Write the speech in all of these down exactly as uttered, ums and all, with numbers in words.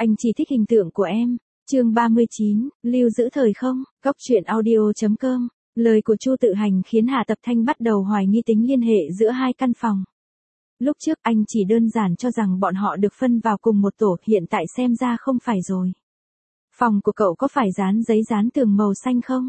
Anh chỉ thích hình tượng của em. Chương ba mươi chín, lưu giữ thời không, góc truyện audio.com. Lời của Chu Tự Hành khiến Hạ Tập Thanh bắt đầu hoài nghi tính liên hệ giữa hai căn phòng. Lúc trước anh chỉ đơn giản cho rằng bọn họ được phân vào cùng một tổ, hiện tại xem ra không phải rồi. Phòng của cậu có phải dán giấy dán tường màu xanh không?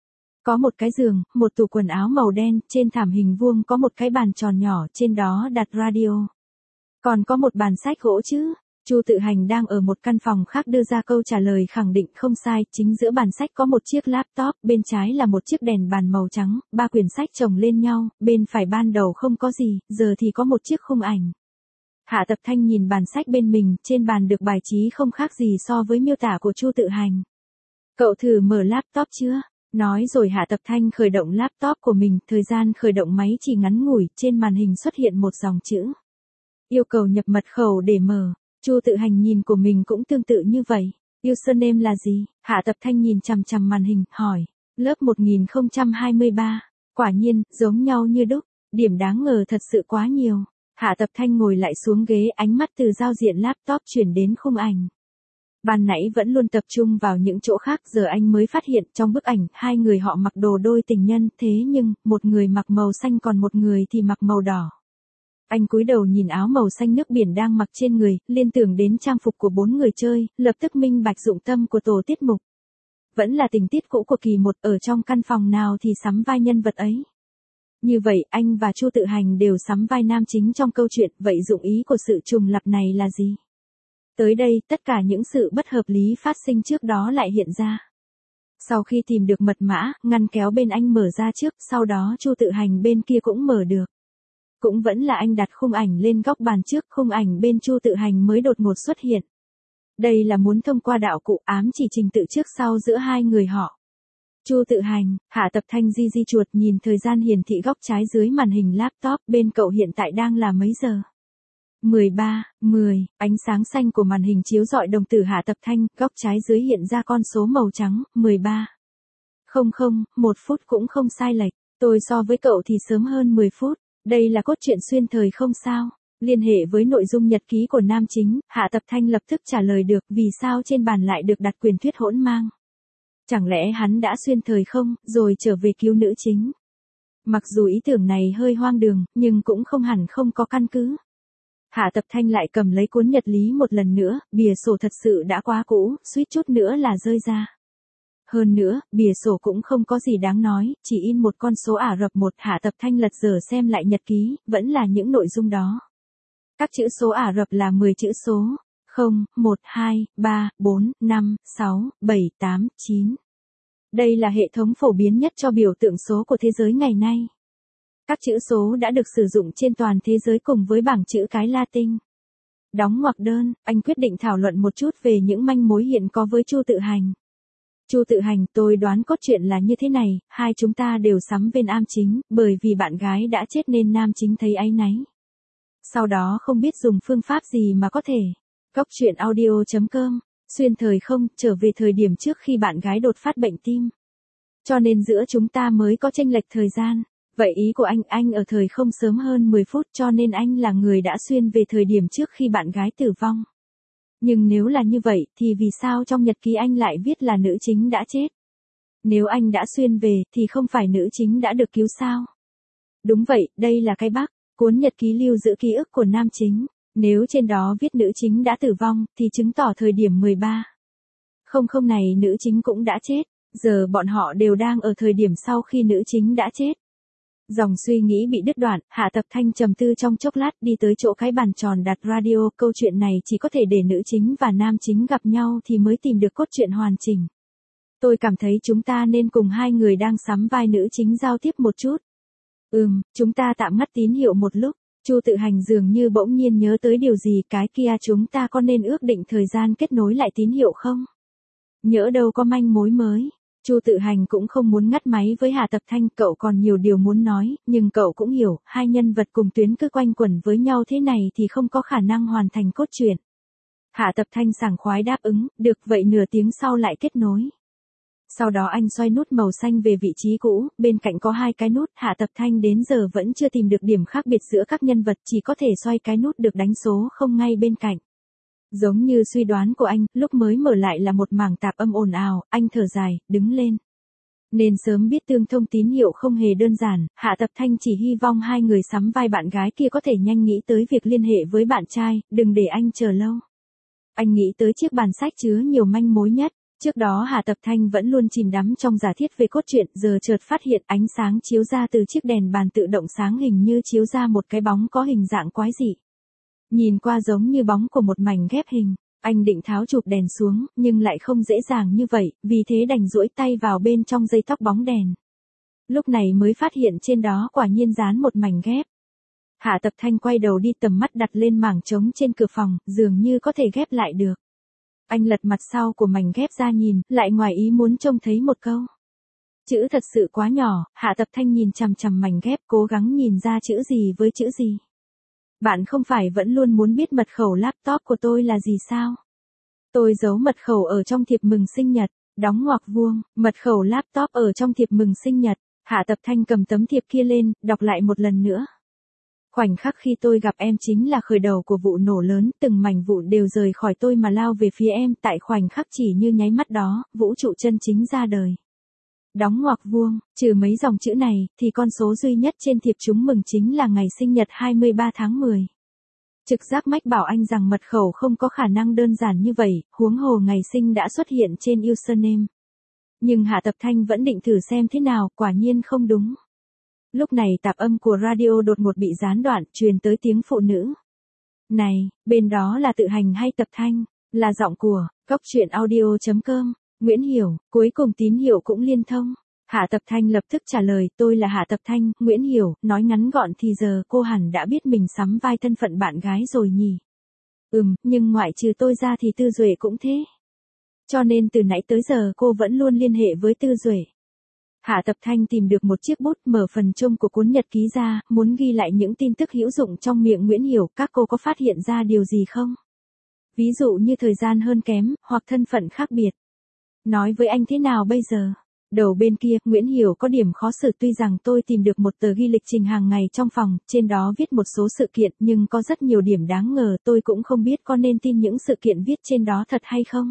Có một cái giường, một tủ quần áo màu đen, trên thảm hình vuông có một cái bàn tròn nhỏ, trên đó đặt radio. Còn có một bàn sách gỗ chứ? Chu Tự Hành đang ở một căn phòng khác đưa ra câu trả lời khẳng định không sai, chính giữa bàn sách có một chiếc laptop, bên trái là một chiếc đèn bàn màu trắng, ba quyển sách chồng lên nhau, bên phải ban đầu không có gì, giờ thì có một chiếc khung ảnh. Hạ Tập Thanh nhìn bàn sách bên mình, trên bàn được bài trí không khác gì so với miêu tả của Chu Tự Hành. Cậu thử mở laptop chưa? Nói rồi Hạ Tập Thanh khởi động laptop của mình, thời gian khởi động máy chỉ ngắn ngủi, trên màn hình xuất hiện một dòng chữ. Yêu cầu nhập mật khẩu để mở. Chu Tự Hành nhìn của mình cũng tương tự như vậy. Username là gì? Hạ Tập Thanh nhìn chằm chằm màn hình, hỏi. Lớp một nghìn không trăm hai mươi ba. Quả nhiên, giống nhau như đúc. Điểm đáng ngờ thật sự quá nhiều. Hạ Tập Thanh ngồi lại xuống ghế, ánh mắt từ giao diện laptop chuyển đến khung ảnh. Ban nãy vẫn luôn tập trung vào những chỗ khác, giờ anh mới phát hiện trong bức ảnh, hai người họ mặc đồ đôi tình nhân, thế nhưng, một người mặc màu xanh còn một người thì mặc màu đỏ. Anh cúi đầu nhìn áo màu xanh nước biển đang mặc trên người, liên tưởng đến trang phục của bốn người chơi, lập tức minh bạch dụng tâm của tổ tiết mục. Vẫn là tình tiết cũ của kỳ một, ở trong căn phòng nào thì sắm vai nhân vật ấy. Như vậy, anh và Chu Tự Hành đều sắm vai nam chính trong câu chuyện, vậy dụng ý của sự trùng lặp này là gì? Tới đây, tất cả những sự bất hợp lý phát sinh trước đó lại hiện ra. Sau khi tìm được mật mã, ngăn kéo bên anh mở ra trước, sau đó Chu Tự Hành bên kia cũng mở được. Cũng vẫn là anh đặt khung ảnh lên góc bàn trước, khung ảnh bên Chu Tự Hành mới đột ngột xuất hiện. Đây là muốn thông qua đạo cụ ám chỉ trình tự trước sau giữa hai người họ. Chu Tự Hành, Hạ Tập Thanh di di chuột nhìn thời gian hiển thị góc trái dưới màn hình laptop, bên cậu hiện tại đang là mấy giờ? mười ba, mười, ánh sáng xanh của màn hình chiếu rọi đồng tử Hạ Tập Thanh, góc trái dưới hiện ra con số màu trắng, mười ba. Không không, một phút cũng không sai lệch, tôi so với cậu thì sớm hơn mười phút. Đây là cốt truyện xuyên thời không sao? Liên hệ với nội dung nhật ký của nam chính, Hạ Tập Thanh lập tức trả lời được vì sao trên bàn lại được đặt quyền thuyết hỗn mang. Chẳng lẽ hắn đã xuyên thời không, rồi trở về cứu nữ chính? Mặc dù ý tưởng này hơi hoang đường, nhưng cũng không hẳn không có căn cứ. Hạ Tập Thanh lại cầm lấy cuốn nhật lý một lần nữa, bìa sổ thật sự đã quá cũ, suýt chút nữa là rơi ra. Hơn nữa, bìa sổ cũng không có gì đáng nói, chỉ in một con số Ả Rập một. Hạ Tập Thanh lật dở xem lại nhật ký, vẫn là những nội dung đó. Các chữ số Ả Rập là mười chữ số, không, một, hai, ba, bốn, năm, sáu, bảy, tám, chín. Đây là hệ thống phổ biến nhất cho biểu tượng số của thế giới ngày nay. Các chữ số đã được sử dụng trên toàn thế giới cùng với bảng chữ cái Latin. Đóng ngoặc đơn, anh quyết định thảo luận một chút về những manh mối hiện có với Chu Tự Hành. Chu Tự Hành, tôi đoán cốt truyện là như thế này, hai chúng ta đều sắm bên nam chính, bởi vì bạn gái đã chết nên nam chính thấy áy náy. Sau đó không biết dùng phương pháp gì mà có thể. Góc truyện audio.com, xuyên thời không, trở về thời điểm trước khi bạn gái đột phát bệnh tim. Cho nên giữa chúng ta mới có chênh lệch thời gian. Vậy ý của anh, anh ở thời không sớm hơn mười phút cho nên anh là người đã xuyên về thời điểm trước khi bạn gái tử vong. Nhưng nếu là như vậy, thì vì sao trong nhật ký anh lại viết là nữ chính đã chết? Nếu anh đã xuyên về, thì không phải nữ chính đã được cứu sao? Đúng vậy, đây là cái bug, cuốn nhật ký lưu giữ ký ức của nam chính. Nếu trên đó viết nữ chính đã tử vong, thì chứng tỏ thời điểm mười ba. Không không này nữ chính cũng đã chết, giờ bọn họ đều đang ở thời điểm sau khi nữ chính đã chết. Dòng suy nghĩ bị đứt đoạn, Hạ Tập Thanh trầm tư trong chốc lát đi tới chỗ cái bàn tròn đặt radio, câu chuyện này chỉ có thể để nữ chính và nam chính gặp nhau thì mới tìm được cốt truyện hoàn chỉnh. Tôi cảm thấy chúng ta nên cùng hai người đang sắm vai nữ chính giao tiếp một chút. Ừm, chúng ta tạm ngắt tín hiệu một lúc, Chu Tự Hành dường như bỗng nhiên nhớ tới điều gì, cái kia chúng ta có nên ước định thời gian kết nối lại tín hiệu không? Nhỡ đâu có manh mối mới. Chu Tự Hành cũng không muốn ngắt máy với Hạ Tập Thanh, cậu còn nhiều điều muốn nói, nhưng cậu cũng hiểu, hai nhân vật cùng tuyến cứ quanh quẩn với nhau thế này thì không có khả năng hoàn thành cốt truyện. Hạ Tập Thanh sảng khoái đáp ứng, được vậy nửa tiếng sau lại kết nối. Sau đó anh xoay nút màu xanh về vị trí cũ, bên cạnh có hai cái nút, Hạ Tập Thanh đến giờ vẫn chưa tìm được điểm khác biệt giữa các nhân vật, chỉ có thể xoay cái nút được đánh số không ngay bên cạnh. Giống như suy đoán của anh, lúc mới mở lại là một mảng tạp âm ồn ào, anh thở dài, đứng lên. Nên sớm biết tương thông tín hiệu không hề đơn giản, Hạ Tập Thanh chỉ hy vọng hai người sắm vai bạn gái kia có thể nhanh nghĩ tới việc liên hệ với bạn trai, đừng để anh chờ lâu. Anh nghĩ tới chiếc bàn sách chứa nhiều manh mối nhất. Trước đó Hạ Tập Thanh vẫn luôn chìm đắm trong giả thiết về cốt truyện, giờ chợt phát hiện ánh sáng chiếu ra từ chiếc đèn bàn tự động sáng hình như chiếu ra một cái bóng có hình dạng quái dị. Nhìn qua giống như bóng của một mảnh ghép hình. Anh định tháo chụp đèn xuống, nhưng lại không dễ dàng như vậy, vì thế đành duỗi tay vào bên trong dây tóc bóng đèn. Lúc này mới phát hiện trên đó quả nhiên dán một mảnh ghép. Hạ Tập Thanh quay đầu đi, tầm mắt đặt lên mảng trống trên cửa phòng, dường như có thể ghép lại được. Anh lật mặt sau của mảnh ghép ra nhìn, lại ngoài ý muốn trông thấy một câu. Chữ thật sự quá nhỏ, Hạ Tập Thanh nhìn chằm chằm mảnh ghép, cố gắng nhìn ra chữ gì với chữ gì. Bạn không phải vẫn luôn muốn biết mật khẩu laptop của tôi là gì sao? Tôi giấu mật khẩu ở trong thiệp mừng sinh nhật, đóng ngoặc vuông, mật khẩu laptop ở trong thiệp mừng sinh nhật. Hạ Tập Thanh cầm tấm thiệp kia lên, đọc lại một lần nữa. Khoảnh khắc khi tôi gặp em chính là khởi đầu của vụ nổ lớn, từng mảnh vụn đều rời khỏi tôi mà lao về phía em, tại khoảnh khắc chỉ như nháy mắt đó, vũ trụ chân chính ra đời. Đóng ngoặc vuông, trừ mấy dòng chữ này, thì con số duy nhất trên thiệp chúc mừng chính là ngày sinh nhật hai mươi ba tháng mười. Trực giác mách bảo anh rằng mật khẩu không có khả năng đơn giản như vậy, huống hồ ngày sinh đã xuất hiện trên username. Nhưng Hạ Tập Thanh vẫn định thử xem thế nào, quả nhiên không đúng. Lúc này tạp âm của radio đột ngột bị gián đoạn, truyền tới tiếng phụ nữ. Này, bên đó là Tự Hành hay Tập Thanh? Là giọng của cóc truyện audio chấm com. Nguyễn Hiểu, cuối cùng tín hiệu cũng liên thông. Hạ Tập Thanh lập tức trả lời, tôi là Hạ Tập Thanh, Nguyễn Hiểu, nói ngắn gọn thì giờ cô hẳn đã biết mình sắm vai thân phận bạn gái rồi nhỉ. Ừm, nhưng ngoại trừ tôi ra thì Tư Duệ cũng thế. Cho nên từ nãy tới giờ cô vẫn luôn liên hệ với Tư Duệ. Hạ Tập Thanh tìm được một chiếc bút, mở phần chung của cuốn nhật ký ra, muốn ghi lại những tin tức hữu dụng trong miệng Nguyễn Hiểu, các cô có phát hiện ra điều gì không? Ví dụ như thời gian hơn kém, hoặc thân phận khác biệt. Nói với anh thế nào bây giờ? Đầu bên kia, Nguyễn Hiểu có điểm khó xử, tuy rằng tôi tìm được một tờ ghi lịch trình hàng ngày trong phòng, trên đó viết một số sự kiện, nhưng có rất nhiều điểm đáng ngờ, tôi cũng không biết có nên tin những sự kiện viết trên đó thật hay không.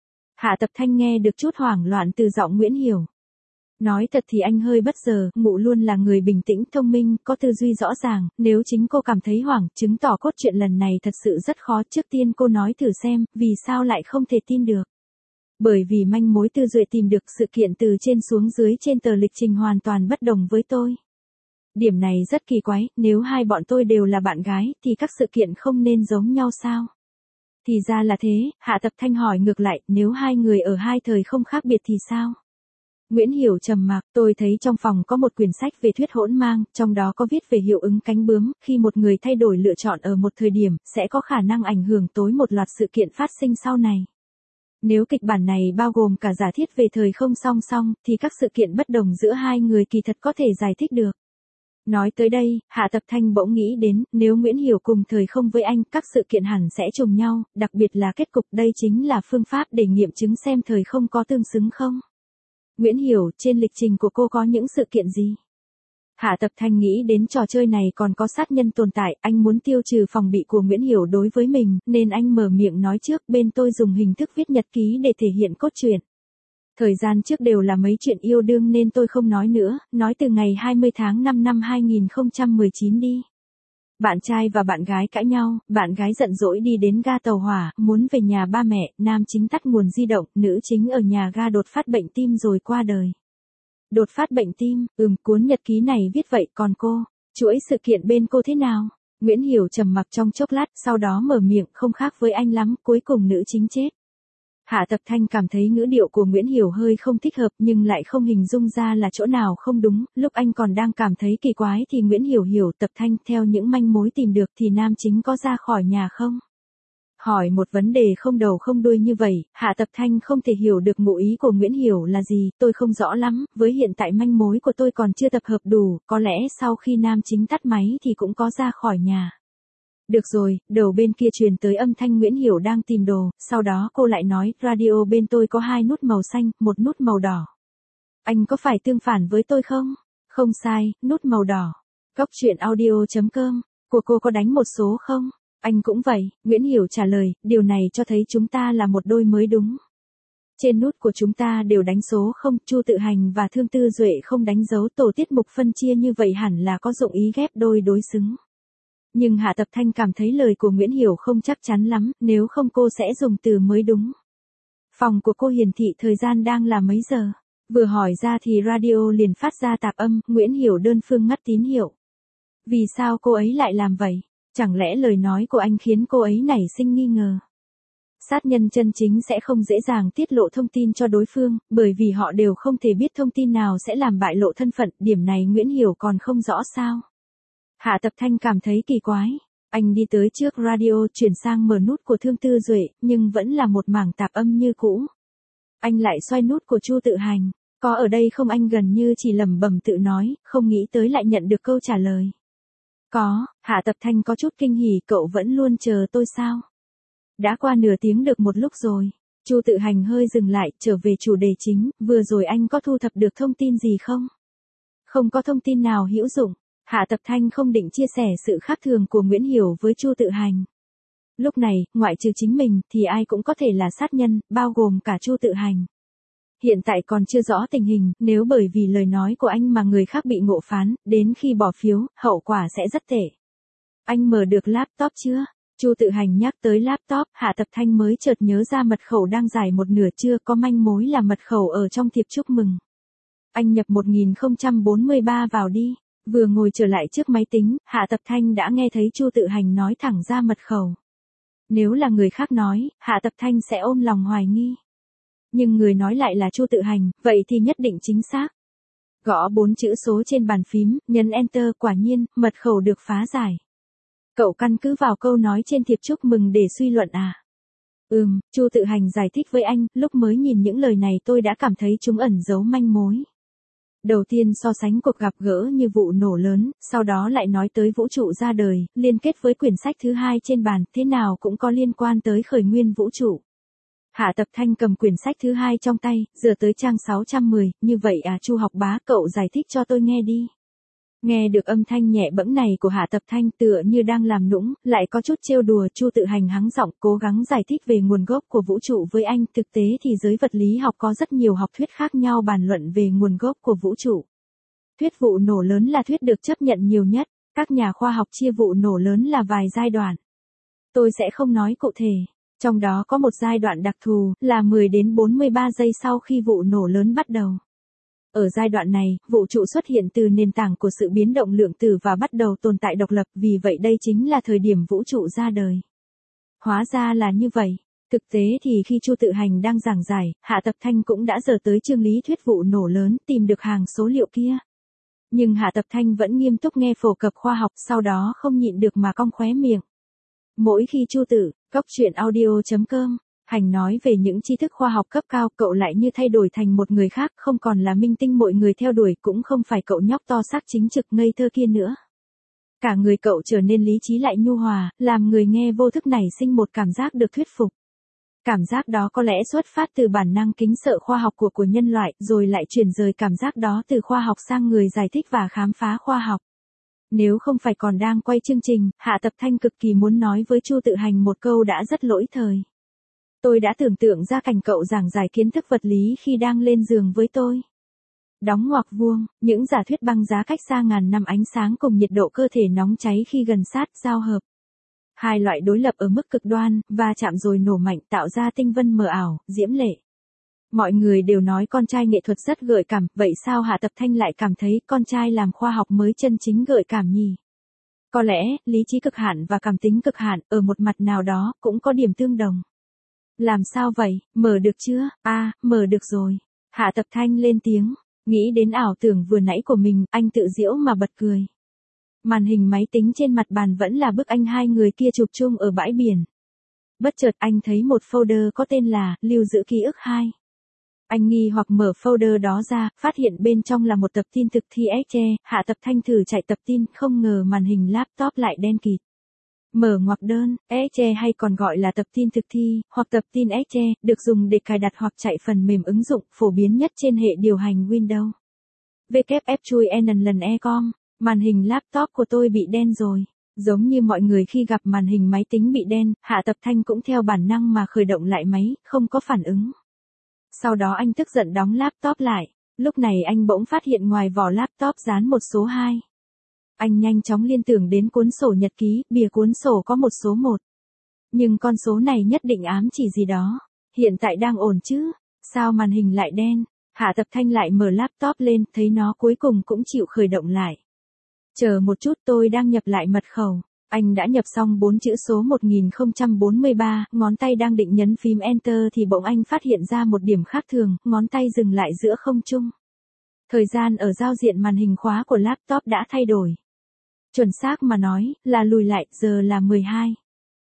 Hạ Tập Thanh nghe được chút hoảng loạn từ giọng Nguyễn Hiểu. Nói thật thì anh hơi bất ngờ, Ngụ luôn là người bình tĩnh, thông minh, có tư duy rõ ràng, nếu chính cô cảm thấy hoảng, chứng tỏ cốt truyện lần này thật sự rất khó. Trước tiên cô nói thử xem, vì sao lại không thể tin được. Bởi vì manh mối Tư Duệ tìm được sự kiện từ trên xuống dưới trên tờ lịch trình hoàn toàn bất đồng với tôi. Điểm này rất kỳ quái, nếu hai bọn tôi đều là bạn gái, thì các sự kiện không nên giống nhau sao? Thì ra là thế, Hạ Tập Thanh hỏi ngược lại, nếu hai người ở hai thời không khác biệt thì sao? Nguyễn Hiểu trầm mặc, tôi thấy trong phòng có một quyển sách về thuyết hỗn mang, trong đó có viết về hiệu ứng cánh bướm, khi một người thay đổi lựa chọn ở một thời điểm, sẽ có khả năng ảnh hưởng tới một loạt sự kiện phát sinh sau này. Nếu kịch bản này bao gồm cả giả thiết về thời không song song, thì các sự kiện bất đồng giữa hai người kỳ thật có thể giải thích được. Nói tới đây, Hạ Tập Thanh bỗng nghĩ đến, nếu Nguyễn Hiểu cùng thời không với anh, các sự kiện hẳn sẽ trùng nhau, đặc biệt là kết cục, đây chính là phương pháp để nghiệm chứng xem thời không có tương xứng không. Nguyễn Hiểu, trên lịch trình của cô có những sự kiện gì? Hạ Tập Thanh nghĩ đến trò chơi này còn có sát nhân tồn tại, anh muốn tiêu trừ phòng bị của Nguyễn Hiểu đối với mình, nên anh mở miệng nói trước, bên tôi dùng hình thức viết nhật ký để thể hiện cốt truyện. Thời gian trước đều là mấy chuyện yêu đương nên tôi không nói nữa, nói từ ngày hai mươi tháng năm năm hai nghìn không trăm mười chín đi. Bạn trai và bạn gái cãi nhau, bạn gái giận dỗi đi đến ga tàu hỏa, muốn về nhà ba mẹ, nam chính tắt nguồn di động, nữ chính ở nhà ga đột phát bệnh tim rồi qua đời. Đột phát bệnh tim, ừm, cuốn nhật ký này viết vậy, còn cô, chuỗi sự kiện bên cô thế nào? Nguyễn Hiểu trầm mặc trong chốc lát, sau đó mở miệng, không khác với anh lắm, cuối cùng nữ chính chết. Hạ Tập Thanh cảm thấy ngữ điệu của Nguyễn Hiểu hơi không thích hợp, nhưng lại không hình dung ra là chỗ nào không đúng, lúc anh còn đang cảm thấy kỳ quái thì Nguyễn Hiểu hiểu, Tập Thanh, theo những manh mối tìm được thì nam chính có ra khỏi nhà không? Hỏi một vấn đề không đầu không đuôi như vậy, Hạ Tập Thanh không thể hiểu được ngụ ý của Nguyễn Hiểu là gì, tôi không rõ lắm, với hiện tại manh mối của tôi còn chưa tập hợp đủ, có lẽ sau khi nam chính tắt máy thì cũng có ra khỏi nhà. Được rồi, đầu bên kia truyền tới âm thanh Nguyễn Hiểu đang tìm đồ, sau đó cô lại nói, radio bên tôi có hai nút màu xanh, một nút màu đỏ. Anh có phải tương phản với tôi không? Không sai, nút màu đỏ. Cóc truyện audio chấm com, của cô có đánh một số không? Anh cũng vậy, Nguyễn Hiểu trả lời, điều này cho thấy chúng ta là một đôi mới đúng. Trên nút của chúng ta đều đánh số không, Chu Tự Hành và Thương Tư Duệ không đánh dấu, tổ tiết mục phân chia như vậy hẳn là có dụng ý ghép đôi đối xứng. Nhưng Hạ Tập Thanh cảm thấy lời của Nguyễn Hiểu không chắc chắn lắm, nếu không cô sẽ dùng từ mới đúng. Phòng của cô hiển thị thời gian đang là mấy giờ. Vừa hỏi ra thì radio liền phát ra tạp âm, Nguyễn Hiểu đơn phương ngắt tín hiệu. Vì sao cô ấy lại làm vậy? Chẳng lẽ lời nói của anh khiến cô ấy nảy sinh nghi ngờ? Sát nhân chân chính sẽ không dễ dàng tiết lộ thông tin cho đối phương, bởi vì họ đều không thể biết thông tin nào sẽ làm bại lộ thân phận, điểm này Nguyễn Hiểu còn không rõ sao. Hạ Tập Thanh cảm thấy kỳ quái. Anh đi tới trước radio chuyển sang mở nút của Thương Tư Duệ, nhưng vẫn là một mảng tạp âm như cũ. Anh lại xoay nút của Chu Tự Hành. Có ở đây không, anh gần như chỉ lẩm bẩm tự nói, không nghĩ tới lại nhận được câu trả lời. Có, Hạ Tập Thanh có chút kinh hỉ, cậu vẫn luôn chờ tôi sao? Đã qua nửa tiếng được một lúc rồi. Chu Tự Hành hơi dừng lại, trở về chủ đề chính, vừa rồi anh có thu thập được thông tin gì không? Không có thông tin nào hữu dụng. Hạ Tập Thanh không định chia sẻ sự khác thường của Nguyễn Hiểu với Chu Tự Hành. Lúc này, ngoại trừ chính mình, thì ai cũng có thể là sát nhân, bao gồm cả Chu Tự Hành. Hiện tại còn chưa rõ tình hình, nếu bởi vì lời nói của anh mà người khác bị ngộ phán, đến khi bỏ phiếu, hậu quả sẽ rất tệ. Anh mở được laptop chưa? Chu Tự Hành nhắc tới laptop, Hạ Tập Thanh mới chợt nhớ ra mật khẩu đang giải một nửa, chưa có manh mối là mật khẩu ở trong thiệp chúc mừng. Anh nhập một nghìn không trăm bốn mươi ba vào đi. Vừa ngồi trở lại trước máy tính, Hạ Tập Thanh đã nghe thấy Chu Tự Hành nói thẳng ra mật khẩu. Nếu là người khác nói, Hạ Tập Thanh sẽ ôm lòng hoài nghi. Nhưng người nói lại là Chu Tự Hành, vậy thì nhất định chính xác. Gõ bốn chữ số trên bàn phím, nhấn Enter, quả nhiên, mật khẩu được phá giải. Cậu căn cứ vào câu nói trên thiệp chúc mừng để suy luận à? Ừm, Chu Tự Hành giải thích với anh, lúc mới nhìn những lời này tôi đã cảm thấy chúng ẩn giấu manh mối. Đầu tiên so sánh cuộc gặp gỡ như vụ nổ lớn, sau đó lại nói tới vũ trụ ra đời, liên kết với quyển sách thứ hai trên bàn, thế nào cũng có liên quan tới khởi nguyên vũ trụ. Hạ Tập Thanh cầm quyển sách thứ hai trong tay, dựa tới trang sáu trăm mười, như vậy à Chu học bá, cậu giải thích cho tôi nghe đi. Nghe được âm thanh nhẹ bẫng này của Hạ Tập Thanh tựa như đang làm nũng, lại có chút trêu đùa, Chu Tự Hành hắng giọng cố gắng giải thích về nguồn gốc của vũ trụ với anh, thực tế thì giới vật lý học có rất nhiều học thuyết khác nhau bàn luận về nguồn gốc của vũ trụ. Thuyết vụ nổ lớn là thuyết được chấp nhận nhiều nhất, các nhà khoa học chia vụ nổ lớn là vài giai đoạn. Tôi sẽ không nói cụ thể, trong đó có một giai đoạn đặc thù, là mười đến bốn mươi ba giây sau khi vụ nổ lớn bắt đầu. Ở giai đoạn này, vũ trụ xuất hiện từ nền tảng của sự biến động lượng tử và bắt đầu tồn tại độc lập, vì vậy đây chính là thời điểm vũ trụ ra đời. Hóa ra là như vậy. Thực tế thì khi Chu Tự Hành đang giảng giải, Hạ Tập Thanh cũng đã dở tới chương lý thuyết vụ nổ lớn, tìm được hàng số liệu kia. Nhưng Hạ Tập Thanh vẫn nghiêm túc nghe phổ cập khoa học, sau đó không nhịn được mà cong khóe miệng. Mỗi khi Chu Tự, góc truyện audio chấm com, Hành nói về những tri thức khoa học cấp cao, cậu lại như thay đổi thành một người khác, không còn là minh tinh mọi người theo đuổi, cũng không phải cậu nhóc to xác chính trực ngây thơ kia nữa. Cả người cậu trở nên lý trí lại nhu hòa, làm người nghe vô thức nảy sinh một cảm giác được thuyết phục. Cảm giác đó có lẽ xuất phát từ bản năng kính sợ khoa học của của nhân loại, rồi lại chuyển rời cảm giác đó từ khoa học sang người giải thích và khám phá khoa học. Nếu không phải còn đang quay chương trình, Hạ Tập Thanh cực kỳ muốn nói với Chu Tự Hành một câu đã rất lỗi thời. Tôi đã tưởng tượng ra cảnh cậu giảng giải kiến thức vật lý khi đang lên giường với tôi. Đóng ngoặc vuông, những giả thuyết băng giá cách xa ngàn năm ánh sáng cùng nhiệt độ cơ thể nóng cháy khi gần sát, giao hợp. Hai loại đối lập ở mức cực đoan, và chạm rồi nổ mạnh tạo ra tinh vân mờ ảo, diễm lệ. Mọi người đều nói con trai nghệ thuật rất gợi cảm, vậy sao Hạ Tập Thanh lại cảm thấy con trai làm khoa học mới chân chính gợi cảm nhỉ? Có lẽ, lý trí cực hạn và cảm tính cực hạn, ở một mặt nào đó, cũng có điểm tương đồng. Làm sao vậy, mở được chưa? À, mở được rồi. Hạ Tập Thanh lên tiếng, nghĩ đến ảo tưởng vừa nãy của mình, anh tự giễu mà bật cười. Màn hình máy tính trên mặt bàn vẫn là bức anh hai người kia chụp chung ở bãi biển. Bất chợt anh thấy một folder có tên là Lưu giữ ký ức hai. Anh nghi hoặc mở folder đó ra, phát hiện bên trong là một tập tin thực thi Excel. Hạ Tập Thanh thử chạy tập tin, không ngờ màn hình laptop lại đen kịt. Mở ngoặc đơn, Excel hay còn gọi là tập tin thực thi, hoặc tập tin Excel, được dùng để cài đặt hoặc chạy phần mềm ứng dụng, phổ biến nhất trên hệ điều hành Windows. vê kép ép chui n lần e com, màn hình laptop của tôi bị đen rồi. Giống như mọi người khi gặp màn hình máy tính bị đen, Hạ Tập Thanh cũng theo bản năng mà khởi động lại máy, không có phản ứng. Sau đó anh tức giận đóng laptop lại, lúc này anh bỗng phát hiện ngoài vỏ laptop dán một số hai. Anh nhanh chóng liên tưởng đến cuốn sổ nhật ký, bìa cuốn sổ có một số một. Nhưng con số này nhất định ám chỉ gì đó. Hiện tại đang ổn chứ? Sao màn hình lại đen? Hạ Tập Thanh lại mở laptop lên, thấy nó cuối cùng cũng chịu khởi động lại. Chờ một chút, tôi đang nhập lại mật khẩu. Anh đã nhập xong bốn chữ số một nghìn không trăm bốn mươi ba, ngón tay đang định nhấn phím Enter thì bỗng anh phát hiện ra một điểm khác thường, ngón tay dừng lại giữa không trung. Thời gian ở giao diện màn hình khóa của laptop đã thay đổi. Chuẩn xác mà nói, là lùi lại, giờ là mười hai.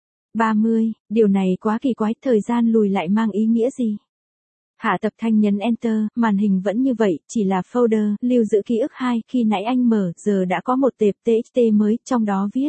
ba mươi, điều này quá kỳ quái, thời gian lùi lại mang ý nghĩa gì? Hạ Tập Thanh nhấn Enter, màn hình vẫn như vậy, chỉ là folder, lưu giữ ký ức hai, khi nãy anh mở, giờ đã có một tệp tê ích tê mới, trong đó viết.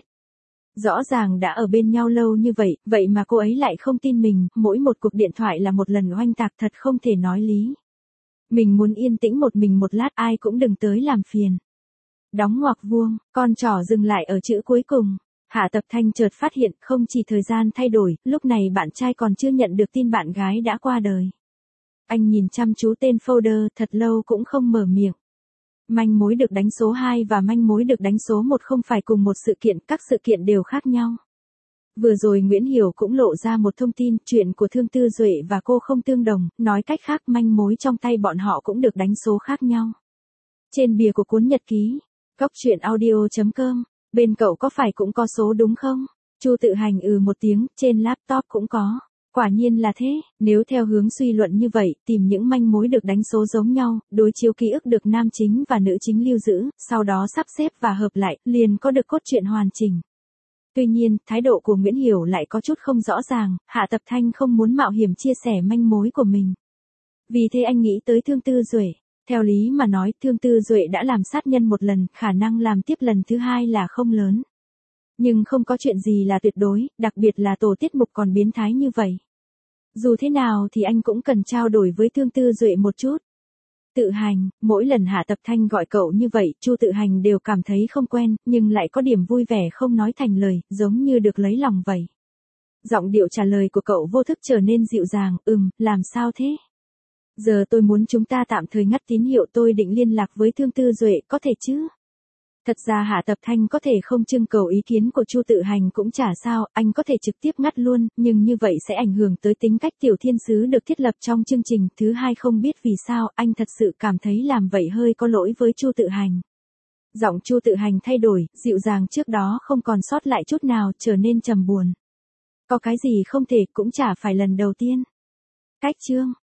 Rõ ràng đã ở bên nhau lâu như vậy, vậy mà cô ấy lại không tin mình, mỗi một cuộc điện thoại là một lần oanh tạc thật không thể nói lý. Mình muốn yên tĩnh một mình một lát, ai cũng đừng tới làm phiền. Đóng ngoặc vuông, con trỏ dừng lại ở chữ cuối cùng. Hạ Tập Thanh chợt phát hiện, không chỉ thời gian thay đổi, lúc này bạn trai còn chưa nhận được tin bạn gái đã qua đời. Anh nhìn chăm chú tên folder thật lâu cũng không mở miệng. Manh mối được đánh số hai và manh mối được đánh số một không phải cùng một sự kiện, các sự kiện đều khác nhau. Vừa rồi Nguyễn Hiểu cũng lộ ra một thông tin, chuyện của Thương Tư Duệ và cô không tương đồng, nói cách khác manh mối trong tay bọn họ cũng được đánh số khác nhau. Trên bìa của cuốn nhật ký, cóc truyện audio chấm com, bên cậu có phải cũng có số đúng không? Chu Tự Hành ừ một tiếng, trên laptop cũng có. Quả nhiên là thế, nếu theo hướng suy luận như vậy, tìm những manh mối được đánh số giống nhau, đối chiếu ký ức được nam chính và nữ chính lưu giữ, sau đó sắp xếp và hợp lại, liền có được cốt truyện hoàn chỉnh. Tuy nhiên, thái độ của Nguyễn Hiểu lại có chút không rõ ràng, Hạ Tập Thanh không muốn mạo hiểm chia sẻ manh mối của mình. Vì thế anh nghĩ tới Thương Tư Duệ. Theo lý mà nói, Thương Tư Duệ đã làm sát nhân một lần, khả năng làm tiếp lần thứ hai là không lớn. Nhưng không có chuyện gì là tuyệt đối, đặc biệt là tổ tiết mục còn biến thái như vậy. Dù thế nào thì anh cũng cần trao đổi với Thương Tư Duệ một chút. Tự Hành, mỗi lần Hạ Tập Thanh gọi cậu như vậy, Chu Tự Hành đều cảm thấy không quen, nhưng lại có điểm vui vẻ không nói thành lời, giống như được lấy lòng vậy. Giọng điệu trả lời của cậu vô thức trở nên dịu dàng, ừm, làm sao thế? Giờ tôi muốn chúng ta tạm thời ngắt tín hiệu, tôi định liên lạc với Thương Tư Duệ, có thể chứ? Thật ra Hạ Tập Thanh có thể không trưng cầu ý kiến của Chu Tự Hành cũng chả sao, anh có thể trực tiếp ngắt luôn, nhưng như vậy sẽ ảnh hưởng tới tính cách tiểu thiên sứ được thiết lập trong chương trình. Thứ hai, không biết vì sao, anh thật sự cảm thấy làm vậy hơi có lỗi với Chu Tự Hành. Giọng Chu Tự Hành thay đổi, dịu dàng trước đó không còn sót lại chút nào, trở nên trầm buồn. Có cái gì không thể, cũng chả phải lần đầu tiên. Cách chương